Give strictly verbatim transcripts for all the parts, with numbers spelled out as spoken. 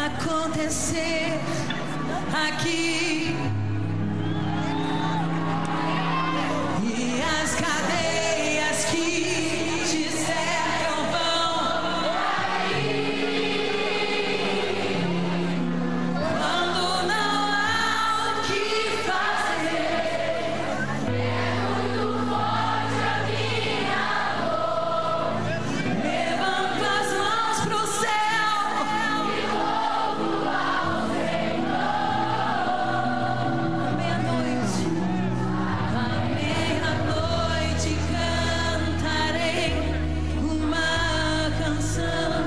acontecer aqui. E as cadeias que te cercam vão cair. Quando não há o que fazer, é muito forte a minha dor. Levanto as mãos pro céu e louvo ao Senhor. À meia-noite, à meia-noite cantarei uma canção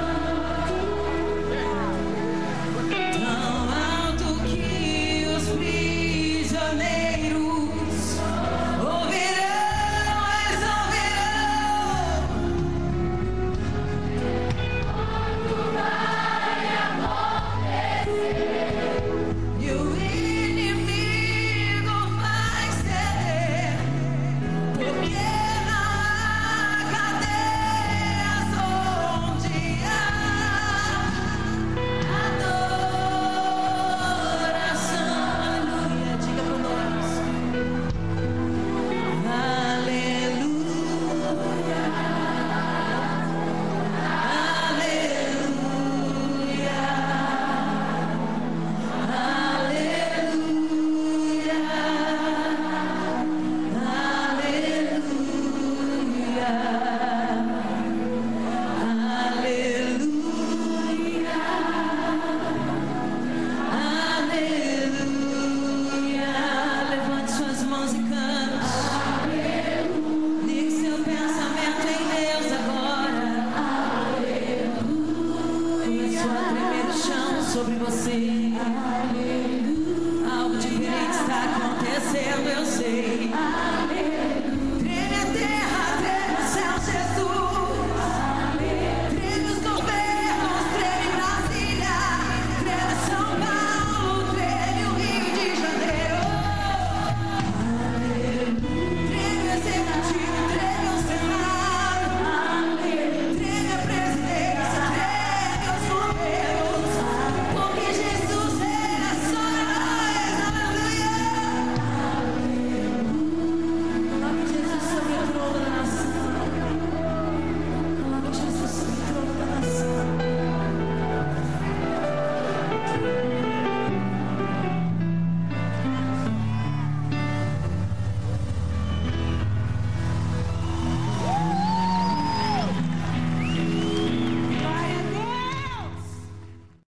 tão alto que os prisioneiros ouvirão, eles ouvirão. Quando vai acontecer e o inimigo vai ceder, porque não há cadeias onde há adoração. Aleluia, diga por nós. Aleluia, aleluia, aleluia. Levante suas mãos e cante. Ligue seu pensamento em Deus agora. Começou a tremer o chão sobre você. Algo diferente está acontecendo, eu sei.